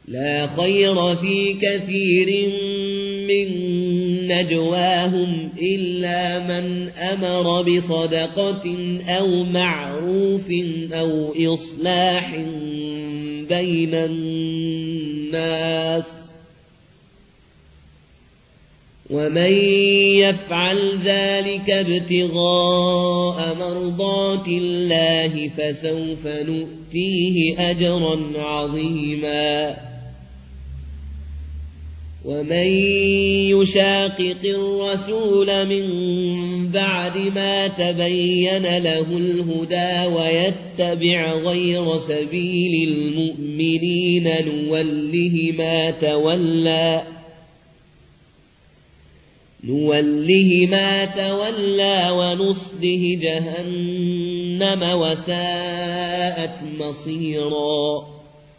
لا خير في كثير من نجواهم إلا من أمر بصدقة أو معروف أو إصلاح بين الناس ومن يفعل ذلك ابتغاء مرضات الله فسوف نؤتيه أجرا عظيما ومن يشاقق الرسول من بعد ما تبين له الهدى ويتبع غير سبيل المؤمنين نوله ما تولى ونصله جهنم وساءت مصيرا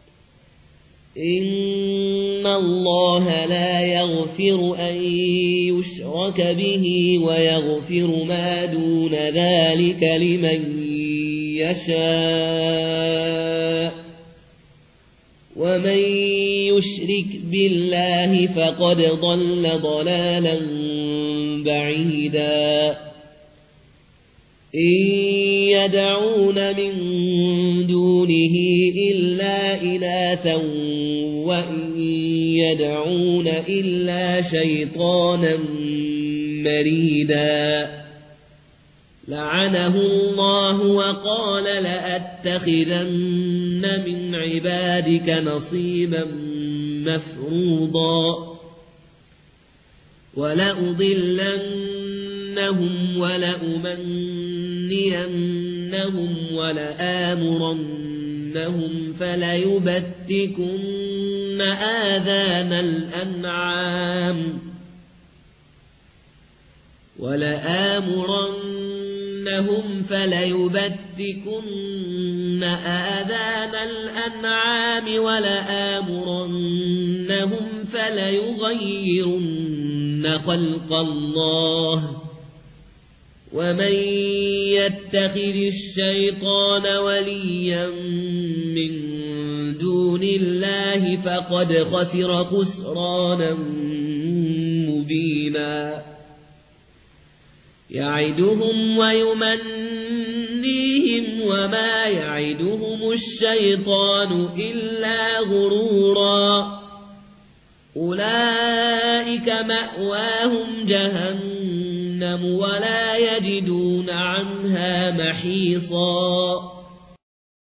إن الله لا يغفر أن يشرك به ويغفر ما دون ذلك لمن يشاء ومن يشرك بالله فقد ضل ضلالا بعيدا إن يدعون من دونه إلا إناثا وإن يدعون إلا شيطانا مريدا لعنه الله وقال لأتخذن من عبادك نصيبا مفروضا ولأضلنهم ولأمنينهم ولآمرنهم فليبتكن آذان الأنعام ولآمرنهم فليغيرن خلق الله ومن يتخذ الشيطان وليا من دون الله فقد خسر خسرانا مبينا يعدهم ويمنيهم وما يعدهم الشيطان إلا غرورا أولئك مأواهم جهنم ولا يجدون عنها محيصا